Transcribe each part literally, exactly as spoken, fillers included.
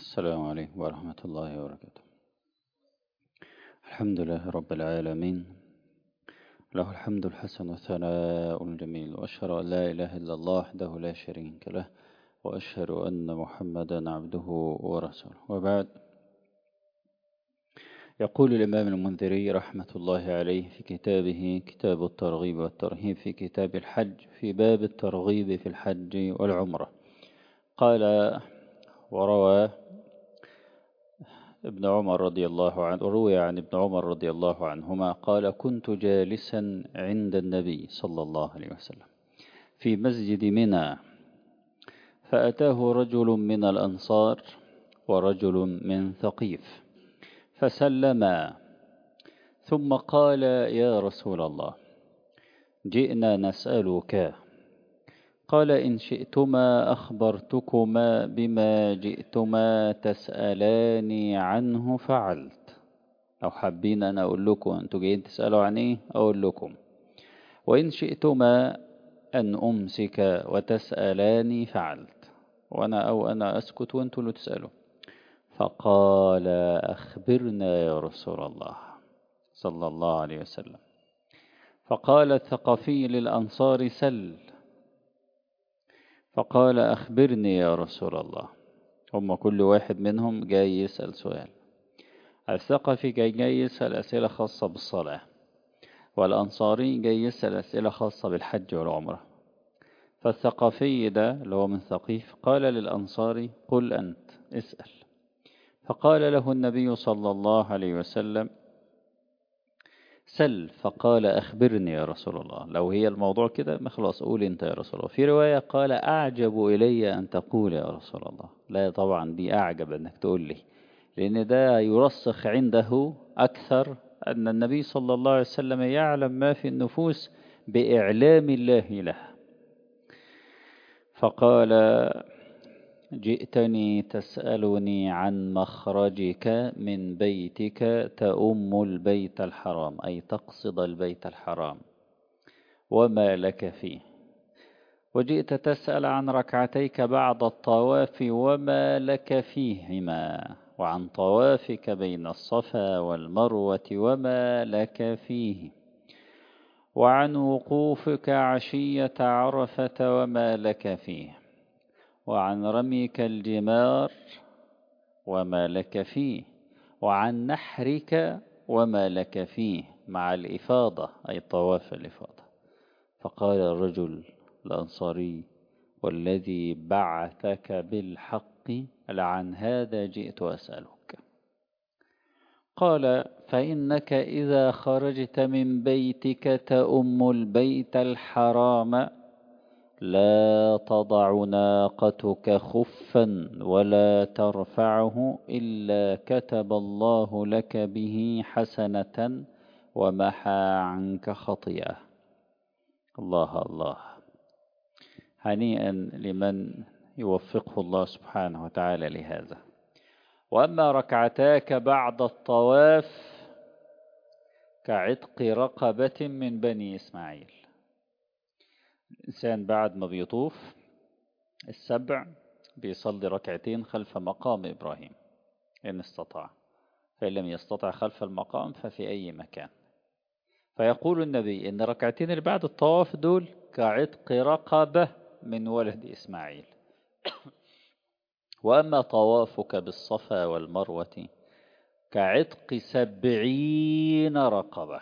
السلام عليكم ورحمة الله وبركاته. الحمد لله رب العالمين، له الحمد الحسن والثناء الجميل، وأشهد أن لا إله إلا الله وحده لا شريك له، وأشهد أن محمدا عبده ورسوله. وبعد، يقول الإمام المنذري رحمة الله عليه في كتابه كتاب الترغيب والترهيب في كتاب الحج في باب الترغيب في الحج والعمرة، قال: وروى ابن عمر رضي الله عنه وروي عن ابن عمر رضي الله عنهما قال: كنت جالسا عند النبي صلى الله عليه وسلم في مسجد منى، فأتاه رجل من الأنصار ورجل من ثقيف فسلما، ثم قال: يا رسول الله، جئنا نسألك. قال: إن شئتما أخبرتكما بما جئتما تسألاني عنه فعلت. لو حابين أنا أقول لكم أنتوا جايين تسألوا عن إيه أقول لكم، وإن شئتما أن أمسك وتسألاني فعلت، وأنا أو أنا أسكت وأنتوا اللي تسألوا. فقال: أخبرنا يا رسول الله صلى الله عليه وسلم. فقال الثقفي للأنصار: سل. فقال: أخبرني يا رسول الله. هم كل واحد منهم جاي يسأل سؤال. الثقفي جاي, جاي يسأل أسئلة خاصة بالصلاة، والأنصاري جاي يسأل أسئلة خاصة بالحج والعمرة. فالثقفي ده اللي هو من ثقيف قال للأنصاري: قل أنت اسأل. فقال له النبي صلى الله عليه وسلم: سل. فقال: أخبرني يا رسول الله. لو هي الموضوع كده ما خلاص قول أنت يا رسول الله. في رواية قال: أعجب إلي أن تقول يا رسول الله. لا طبعا دي أعجب أنك تقول لي، لأن ده يرسخ عنده أكثر أن النبي صلى الله عليه وسلم يعلم ما في النفوس بإعلام الله له. فقال: جئتني تسألني عن مخرجك من بيتك تؤم البيت الحرام، أي تقصد البيت الحرام، وما لك فيه، وجئت تسأل عن ركعتيك بعد الطواف وما لك فيهما، وعن طوافك بين الصفا والمروة وما لك فيه، وعن وقوفك عشية عرفة وما لك فيه، وعن رميك الجمار وما لك فيه، وعن نحرك وما لك فيه، مع الإفاضة أي طواف الإفاضة. فقال الرجل الأنصاري: والذي بعثك بالحق لعن هذا جئت أسألك. قال: فإنك إذا خرجت من بيتك تؤم البيت الحرام لا تضع ناقتك خفا ولا ترفعه إلا كتب الله لك به حسنة ومحى عنك خطيئة. الله الله، هنيئا لمن يوفقه الله سبحانه وتعالى لهذا. وأما ركعتاك بعد الطواف كعتق رقبة من بني إسماعيل. الإنسان بعد ما بيطوف السبع بيصلي ركعتين خلف مقام إبراهيم إن استطاع، فإن لم يستطع خلف المقام ففي أي مكان. فيقول النبي إن ركعتين اللي بعد الطواف دول كعتق رقبة من ولد إسماعيل. وأما طوافك بالصفا والمروة كعتق سبعين رقبة.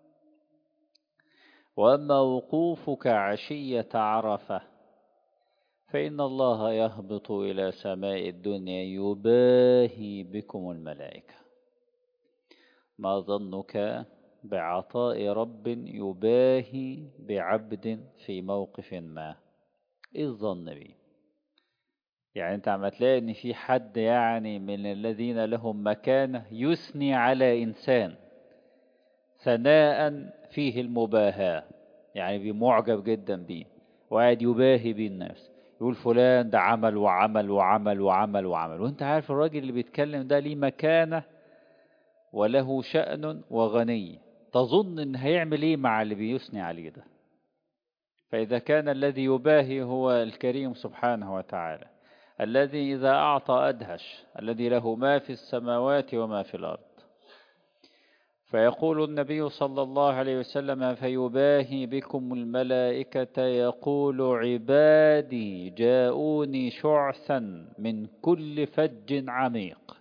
وأما وقوفك عشية عرفة فإن الله يهبط إلى سماء الدنيا يباهي بكم الملائكة. ما ظنك بعطاء رب يباهي بعبد في موقف ما؟ إيه الظن به؟ يعني أنت عم تلاقي إن في حد يعني من الذين لهم مكانة يثني على إنسان ثناء فيه المباهاة، يعني بمعجب جدا بيه وقاعد يباهي بيه الناس، يقول فلان ده عمل وعمل وعمل وعمل وعمل، وانت عارف الراجل اللي بيتكلم ده ليه مكانة وله شأن وغني، تظن ان هيعمل ايه مع اللي بيثني عليه ده؟ فإذا كان الذي يباهي هو الكريم سبحانه وتعالى، الذي إذا أعطى أدهش، الذي له ما في السماوات وما في الأرض. فيقول النبي صلى الله عليه وسلم فيباهي بكم الملائكة يقول عبادي جاءوني شعثا من كل فج عميق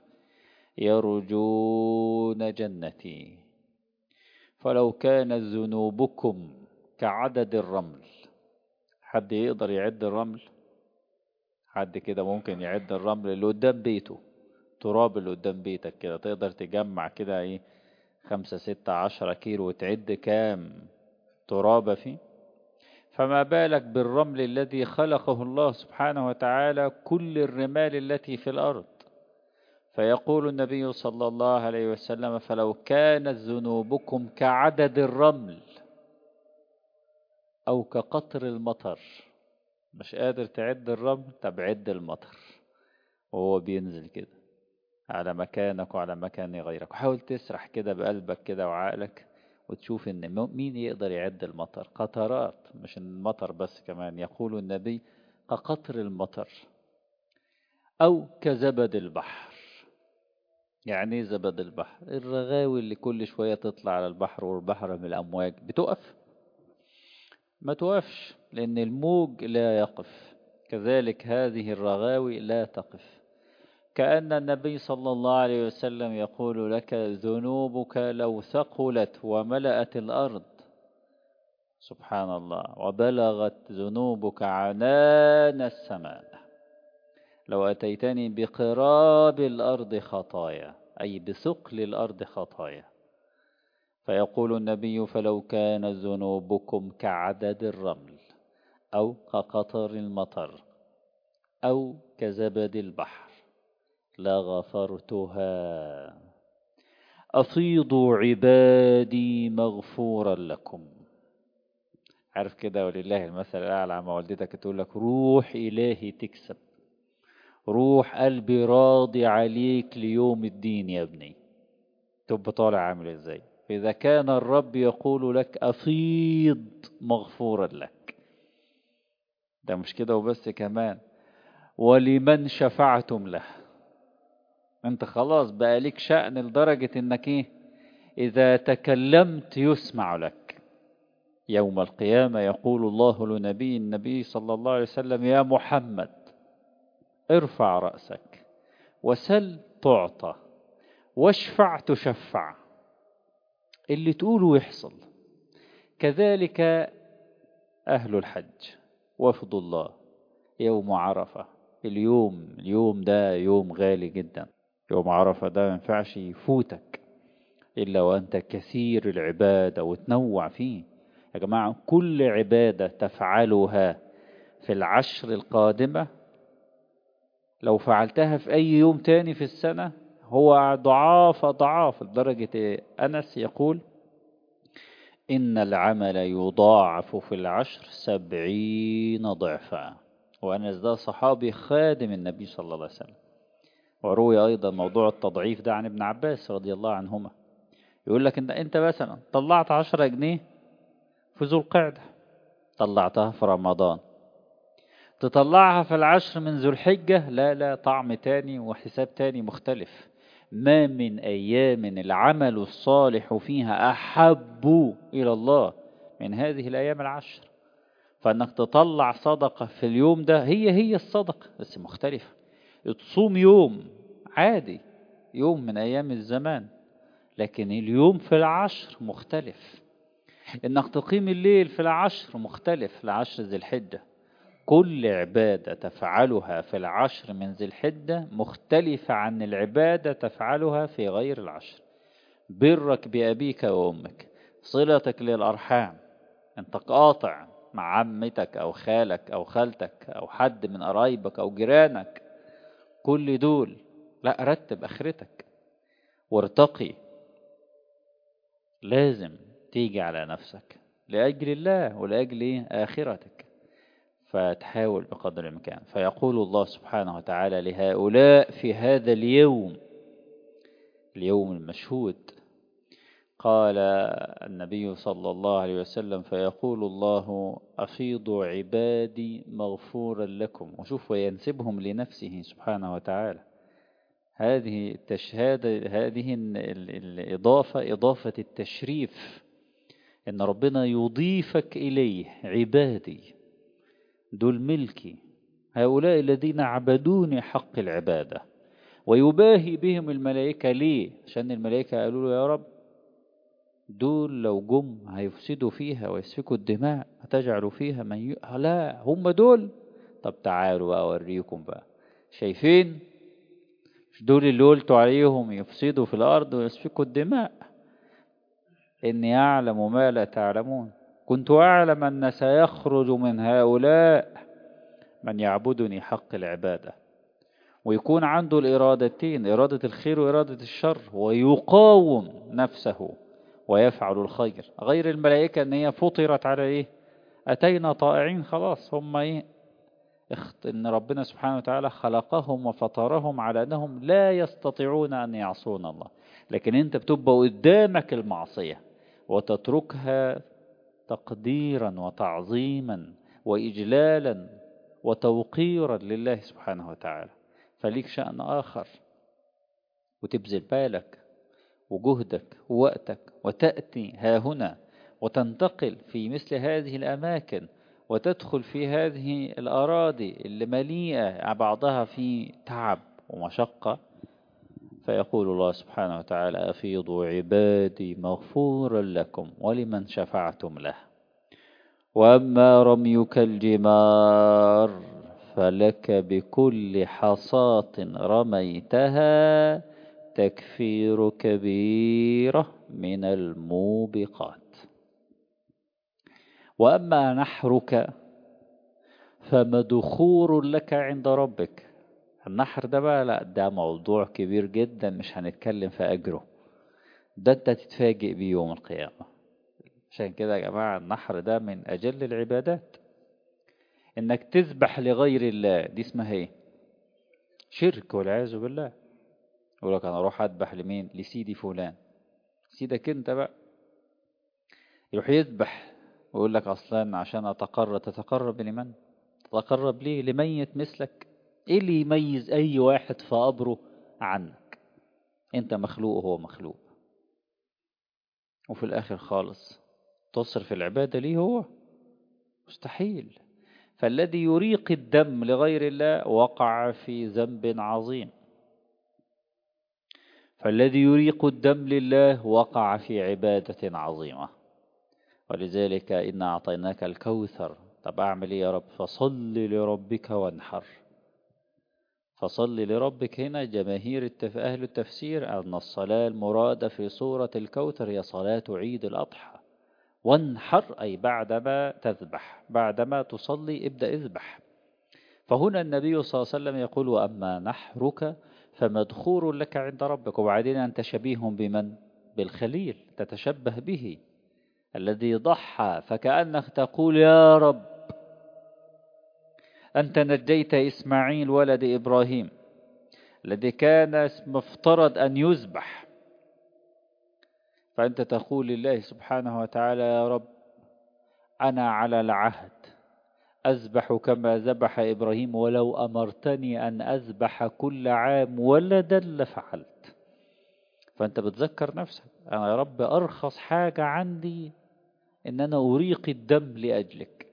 يرجون جنتي، فلو كانت ذنوبكم كعدد الرمل. حد يقدر يعد الرمل؟ حد كده ممكن يعد الرمل اللي قدام بيته، تراب اللي قدام بيتك كده، تقدر تجمع كده ايه خمسة ستة عشرة كيلو وتعد كام تراب فيه؟ فما بالك بالرمل الذي خلقه الله سبحانه وتعالى كل الرمال التي في الأرض. فيقول النبي صلى الله عليه وسلم فلو كانت ذنوبكم كعدد الرمل أو كقطر المطر. مش قادر تعد الرمل؟ طب عد المطر وهو بينزل كده على مكانك وعلى مكان غيرك، وحاول تسرح كده بقلبك كده وعقلك وتشوف ان مين يقدر يعد المطر. قطرات، مش المطر بس، كمان يقول النبي كقطر المطر او كزبد البحر. يعني ايه زبد البحر؟ الرغاوي اللي كل شوية تطلع على البحر والبحر من الأمواج بتقف؟ ما توقفش، لأن الموج لا يقف. كذلك هذه الرغاوي لا تقف. كأن النبي صلى الله عليه وسلم يقول لك ذنوبك لو ثقلت وملأت الأرض، سبحان الله، وبلغت ذنوبك عنان السماء، لو أتيتني بقراب الأرض خطايا، أي بثقل الأرض خطايا. فيقول النبي فلو كانت ذنوبكم كعدد الرمل أو كقطر المطر أو كزبد البحر لغفرتها. أفيضوا عبادي مغفورا لكم. عارف كده، ولله المثل الأعلى، ما والدتك تقول لك روح إلهي تكسب، روح قلبي راضي عليك ليوم الدين يا ابني، تبقى طالع عامل ازاي؟ إذا كان الرب يقول لك أفيض مغفورا لك. ده مش كده وبس، كمان ولمن شفعتم له. انت خلاص بقى ليك شأن لدرجة انك ايه، اذا تكلمت يسمع لك. يوم القيامة يقول الله لنبي النبي صلى الله عليه وسلم يا محمد ارفع رأسك وسل تعطى واشفع تشفع، اللي تقوله يحصل. كذلك أهل الحج وفد الله يوم عرفة. اليوم اليوم ده يوم غالي جدا، يوم عرفة ده ما ينفعش يفوتك إلا وأنت كثير العبادة وتنوع فيه. يا جماعة كل عبادة تفعلها في العشر القادمة لو فعلتها في أي يوم تاني في السنة هو ضعاف ضعاف. لدرجة أنس يقول إن العمل يضاعف في العشر سبعين ضعفا. وأنس ده صحابي خادم النبي صلى الله عليه وسلم. وروي أيضا موضوع التضعيف ده عن ابن عباس رضي الله عنهما، يقول لك إن أنت مثلا طلعت عشرة جنيه في ذو القعدة، طلعتها في رمضان، تطلعها في العشر من ذو الحجة، لا لا، طعم تاني وحساب تاني مختلف. ما من أيام العمل الصالح فيها أحب إلى الله من هذه الأيام العشر. فأنك تطلع صدقة في اليوم ده هي هي الصدقة بس مختلفة. تصوم يوم عادي، يوم من أيام الزمان، لكن اليوم في العشر مختلف. إنك تقيم الليل في العشر مختلف، لعشر ذي الحجة. كل عبادة تفعلها في العشر من ذي الحجة مختلفة عن العبادة تفعلها في غير العشر. برك بأبيك وأمك، صلتك للأرحام، أنت قاطع مع عمتك أو خالك أو خالتك أو حد من قرايبك أو جيرانك، كل دول لا، رتب آخرتك وارتقي. لازم تيجي على نفسك لأجل الله ولأجل آخرتك، فتحاول بقدر الإمكان. فيقول الله سبحانه وتعالى لهؤلاء في هذا اليوم، اليوم المشهود، قال النبي صلى الله عليه وسلم فيقول الله أفيضوا عبادي مغفورا لكم. وشوفوا ينسبهم لنفسه سبحانه وتعالى. هذه التشهادة، هذه الإضافة إضافة التشريف، إن ربنا يضيفك إليه. عبادي دول ملكي، هؤلاء الذين عبدوني حق العبادة. ويباهي بهم الملائكة. ليه؟ عشان الملائكة قالوا له يا رب دول لو جم هيفسدوا فيها ويسفكوا الدماء، هتجعلوا فيها من ي... لا هم دول. طب تعالوا بقى أوريكم بقى. شايفين؟ مش دول اللي قلتوا عليهم يفسدوا في الأرض ويسفكوا الدماء؟ إني أعلم ما لا تعلمون. كنت أعلم أن سيخرج من هؤلاء من يعبدني حق العبادة، ويكون عنده الإرادتين، إرادة الخير وإرادة الشر، ويقاوم نفسه ويفعل الخير. غير الملائكة أن هي فطرت على إيه؟ أتينا طائعين. خلاص هم إيه؟ اخت... إن ربنا سبحانه وتعالى خلقهم وفطرهم على أنهم لا يستطيعون أن يعصون الله. لكن أنت بتبقى قدامك المعصية وتتركها تقديرا وتعظيما وإجلالا وتوقيرا لله سبحانه وتعالى، فليك شأن آخر، وتبذل بالك وجهدك ووقتك وتأتي ها هنا وتنتقل في مثل هذه الأماكن وتدخل في هذه الأراضي اللي مليئة بعضها في تعب ومشقة. فيقول الله سبحانه وتعالى أفيضوا عبادي مغفورا لكم ولمن شفعتم له. وأما رميك الجمار فلك بكل حصاة رميتها تكفير كبيرة من الموبقات. وأما نحرك فمدخور لك عند ربك. النحر ده بقى لا، ده موضوع كبير جدا مش هنتكلم في أجره، ده انت تتفاجئ بيه يوم القيامة. عشان كده يا جماعة النحر ده من أجل العبادات. إنك تذبح لغير الله دي اسمها إيه؟ شرك والعياذ بالله. يقول لك أنا أروح أذبح لمين؟ لسيدي فلان. سيدك أنت بقى. يروح يذبح ويقول لك أصلا عشان أتقرب. تتقرب لمن؟ تتقرب ليه؟ لميت مثلك. إيه اللي يميز أي واحد في قبره عنك؟ أنت مخلوق وهو مخلوق. وفي الآخر خالص تصرف العبادة ليه هو؟ مستحيل. فالذي يريق الدم لغير الله وقع في ذنب عظيم. فالذي يريق الدم لله وقع في عبادة عظيمة. ولذلك إن أعطيناك الكوثر. طب أعمل إيه يا رب؟ فصل لربك وانحر. فصل لربك هنا جماهير التف... أهل التفسير أن الصلاة المرادة في سورة الكوثر هي صلاة عيد الأضحى. وانحر أي بعدما تذبح، بعدما تصلي ابدأ اذبح. فهنا النبي صلى الله عليه وسلم يقول وأما نحرك فمدخور لك عند ربك. وبعدين أنت شبيه بمن؟ بالخليل، تتشبه به الذي ضحى. فكأنك تقول يا رب أنت نجيت إسماعيل ولد إبراهيم الذي كان مفترض أن يذبح، فأنت تقول لله سبحانه وتعالى يا رب أنا على العهد أذبح كما ذبح إبراهيم، ولو أمرتني أن أذبح كل عام ولدا لفعلت. فأنت بتذكر نفسك أنا يا رب أرخص حاجة عندي إن أنا أريق الدم لأجلك،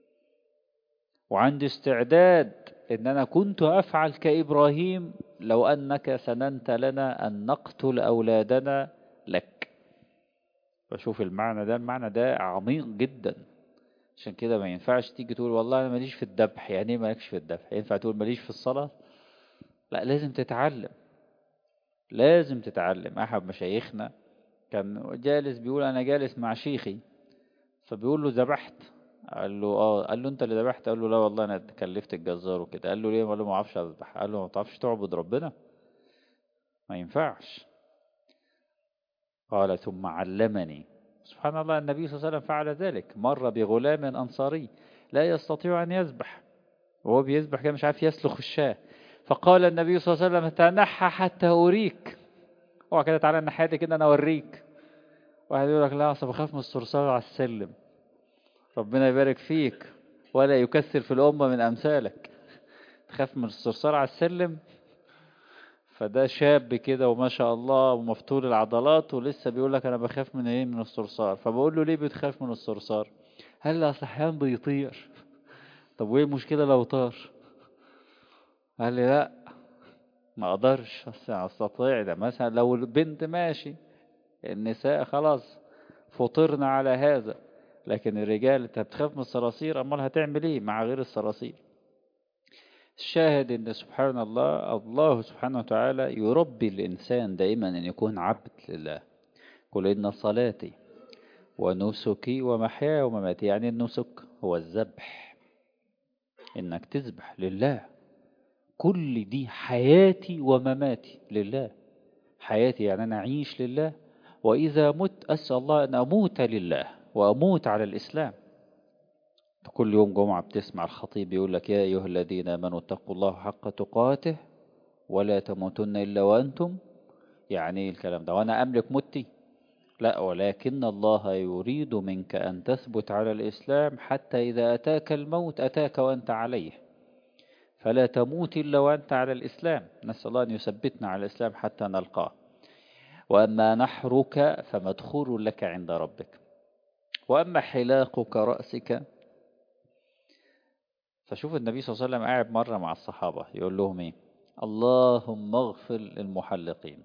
وعندي استعداد إن أنا كنت أفعل كإبراهيم لو أنك سننت لنا أن نقتل أولادنا لك. فشوف المعنى ده، المعنى ده عميق جدا. عشان كده ما ينفعش تيجي تقول والله أنا ماليش في الذبح. يعني إيه مالكش في الذبح؟ ينفع تقول ماليش في الصلاة؟ لا، لازم تتعلم، لازم تتعلم. أحد مشايخنا كان جالس بيقول أنا جالس مع شيخي، فبيقول له ذبحت؟ قال له اه. قال له انت اللي ذبحت؟ قال له لا والله انا كلفت الجزار وكده. قال له ليه؟ قال له ما اعرفش اذبح. قال له ما تعرفش تعبد ربنا؟ ما ينفعش. قال ثم علمني. سبحان الله، النبي صلى الله عليه وسلم فعل ذلك. مر بغلام أنصاري لا يستطيع أن يذبح، وهو بيذبح كده مش عارف يسلخ الشاة، فقال النبي صلى الله عليه وسلم تنحى حتى أريك. اوعى كده، تعالى الناحية دي كده أنا أوريك. واحد يقول لك لا أصل بخاف من الصرصار على السلم. ربنا يبارك فيك ولا يكثر في الأمة من أمثالك. تخاف من الصرصار على السلم؟ فده شاب كده وما شاء الله ومفتول العضلات ولسه بيقول لك أنا بخاف من إيه؟ من الصرصار. فبقول له ليه بتخاف من الصرصار؟ هل لي أصل أحيانا بيطير. طب وإيه المشكلة لو طار؟ قال لي لا ما أقدرش أستطيع. ده مثلا لو البنت ماشي، النساء خلاص فطرنا على هذا، لكن الرجال انت بتخاف من الصراصير، امال هتعمل ايه مع غير الصراصير؟ الشاهد ان سبحان الله، الله سبحانه وتعالى يربي الانسان دائما ان يكون عبد لله. قل ان صلاتي ونسكي ومحياي ومماتي، يعني النسك هو الذبح، انك تذبح لله. كل دي حياتي ومماتي لله. حياتي يعني انا اعيش لله، وإذا مت أسأل الله أن أموت لله وأموت على الإسلام. كل يوم جمعة بتسمع الخطيب يقول لك يا أيها الذين آمنوا اتقوا الله حق تقاته ولا تموتن إلا وأنتم. يعني الكلام ده وأنا أملك متي؟ لا، ولكن الله يريد منك أن تثبت على الإسلام حتى إذا أتاك الموت أتاك وأنت عليه، فلا تموت إلا وأنت على الإسلام. نسأل الله أن يثبتنا على الإسلام حتى نلقاه. وأما نحرك فمدخول لك عند ربك، وأما حلاقك رأسك. فشوف النبي صلى الله عليه وسلم قاعد مرة مع الصحابة يقول لهم إيه؟ اللهم اغفر للمحلقين.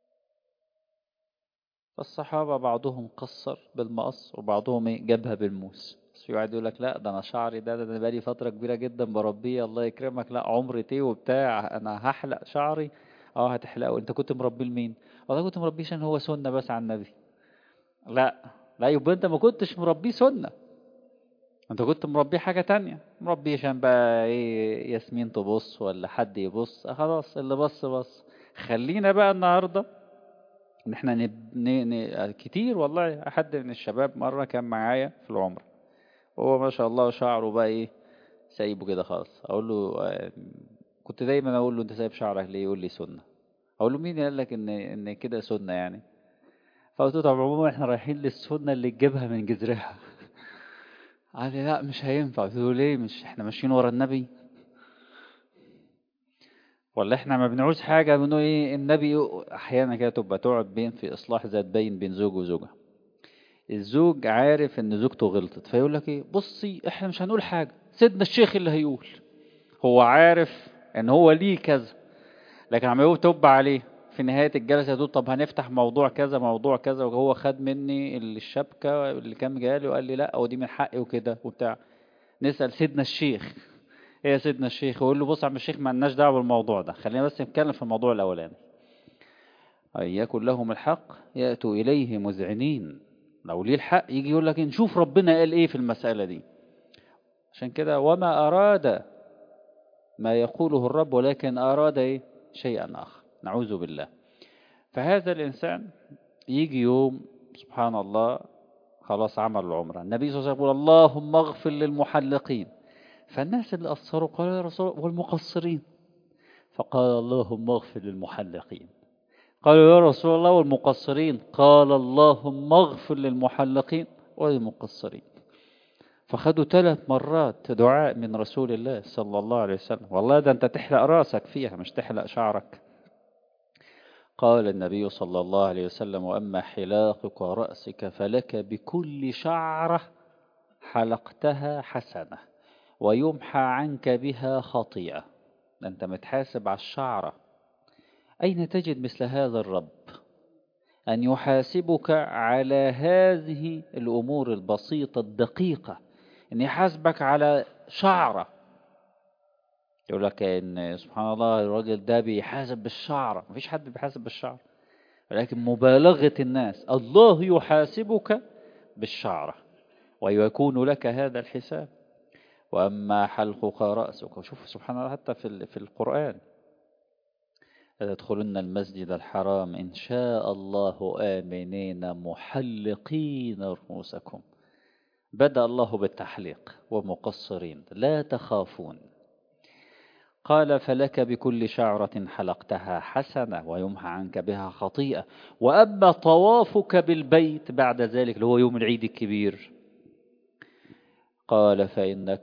فالصحابة بعضهم قصر بالمقص وبعضهم إيه؟ جابها بالموس. بس في واحد يقول لك لا ده أنا شعري ده ده أنا بقالي فترة كبيرة جدا بربيه الله يكرمك. لا عمري تيه وبتاع أنا هحلق شعري. اه هتحلقه. أنت كنت مربيه لمين؟ والله كنت مربيه عشان هو سنة بس على النبي. لا لا يبقى أنت ما كنتش مربيه سنة، انت كنت مربيه حاجة تانية. مربيه عشان بقى ايه؟ ياسمين تبص ولا حد يبص؟ اه خلاص اللي بص بص. خلينا بقى النهاردة ان احنا نب... ن... ن... كتير والله. حد من الشباب مرة كان معايا في العمرة وهو ما شاء الله شعره بقى ايه؟ سايبه كده خالص. اقول له آه، كنت دايما اقول له انت سايب شعرك ليه؟ يقول لي سنة. اقول له مين قال لك ان ان كده سنة يعني؟ فقلت له طب عموما احنا رايحين للسنة اللي تجيبها من جذرها. قال لي لا مش هينفع. قلت له ليه؟ مش احنا ماشيين ورا النبي؟ ولا احنا ما بنعوز حاجة منه ايه؟ النبي احيانا كده تبقى تقعد بين في اصلاح ذات بين بين زوج وزوجها. الزوج عارف ان زوجته غلطت فيقول لك ايه؟ بصي احنا مش هنقول حاجة، سيدنا الشيخ اللي هيقول. هو عارف ان هو ليه كذا، لكن عم يقول تب عليه في نهاية الجلسة يقول طب هنفتح موضوع كذا موضوع كذا، وهو خد مني الشبكة اللي كان جالي وقال لي لا ودي من حقي وكده وبتاع. نسأل سيدنا الشيخ ايه يا سيدنا الشيخ؟ يقول له بص يا عم الشيخ ما لناش دعوه بالموضوع ده، خلينا بس نتكلم في الموضوع الاولاني. أن يكن لهم الحق يأتوا إليه مذعنين. لو ليه الحق يجي يقول لك نشوف ربنا قال إيه في المسألة دي. عشان كده وما أراد ما يقوله الرب ولكن أراد إيه؟ شيئا آخر. نعوذ بالله. فهذا الإنسان يجي يوم سبحان الله خلاص عمل العمرة، النبي صلى الله عليه وسلم يقول اللهم اغفر للمحلقين. فالناس اللي قصروا قالوا يا رسول الله والمقصرين؟ فقال اللهم اغفر للمحلقين. قالوا يا رسول الله والمقصرين؟ قال اللهم اغفر للمحلقين والمقصرين. فخدوا ثلاث مرات دعاء من رسول الله صلى الله عليه وسلم. والله ده انت تحلق راسك فيها مش تحلق شعرك. قال النبي صلى الله عليه وسلم وأما حلاقك رأسك فلك بكل شعرة حلقتها حسنة ويمحى عنك بها خطيئة. أنت متحاسب على الشعرة. أين تجد مثل هذا الرب أن يحاسبك على هذه الأمور البسيطة الدقيقة، أن يحاسبك على شعرة؟ يقول لك إن سبحان الله الراجل ده بيحاسب بالشعرة. مفيش حد بيحاسب بالشعر، ولكن مبالغة الناس. الله يحاسبك بالشعرة ويكون لك هذا الحساب. وأما حلقك رأسك. وشوف سبحان الله حتى في في القرآن تدخلن المسجد الحرام إن شاء الله آمنين محلقين رؤوسكم. بدأ الله بالتحليق ومقصرين لا تخافون. قال فلك بكل شعرة حلقتها حسنة ويمحى عنك بها خطيئة، وأما طوافك بالبيت بعد ذلك اللي هو يوم العيد الكبير، قال فإنك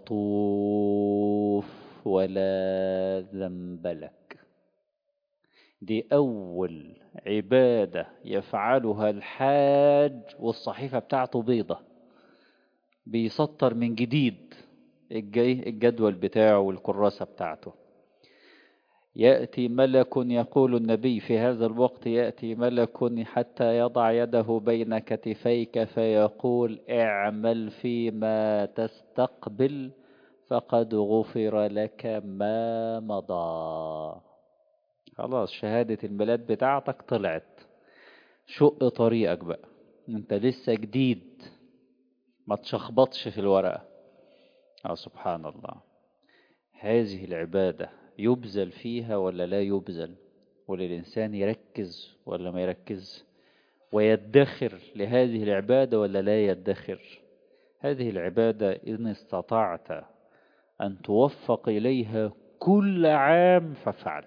تطوف ولا ذنب لك. دي أول عبادة يفعلها الحاج والصحيفة بتاعته بيضة، بيسطر من جديد الجدول بتاعه والكراسة بتاعته. يأتي ملك، يقول النبي في هذا الوقت يأتي ملك حتى يضع يده بين كتفيك فيقول اعمل فيما تستقبل فقد غفر لك ما مضى. خلاص شهادة الميلاد بتاعتك طلعت، شق طريقك بقى، انت لسه جديد، ما تشخبطش في الورقة. اه سبحان الله. هذه العبادة يبذل فيها ولا لا يبذل، وللإنسان يركز ولا ما يركز، ويدخر لهذه العبادة ولا لا يدخر. هذه العبادة إن استطعت أن توفق إليها كل عام فافعل.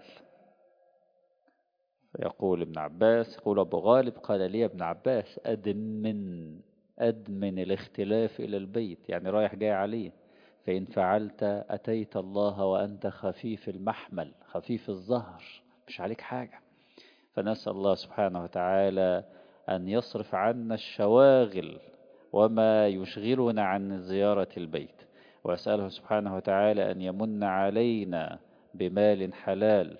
يقول ابن عباس، يقول أبو غالب قال لي ابن عباس أدمن أدمن الاختلاف إلى البيت، يعني رايح جاي عليه، فإن فعلت أتيت الله وأنت خفيف المحمل خفيف الظهر، مش عليك حاجة. فنسأل الله سبحانه وتعالى أن يصرف عنا الشواغل وما يشغلنا عن زيارة البيت، وأسأله سبحانه وتعالى أن يمن علينا بمال حلال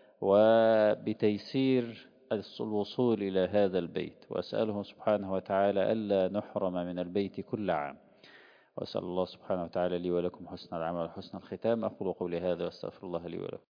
وبتيسير الوصول إلى هذا البيت، وأسأله سبحانه وتعالى ألا نحرم من البيت كل عام. وأسأل الله سبحانه وتعالى لي ولكم حسن العمل وحسن الختام. أقول قولي هذا وأستغفر الله لي ولكم.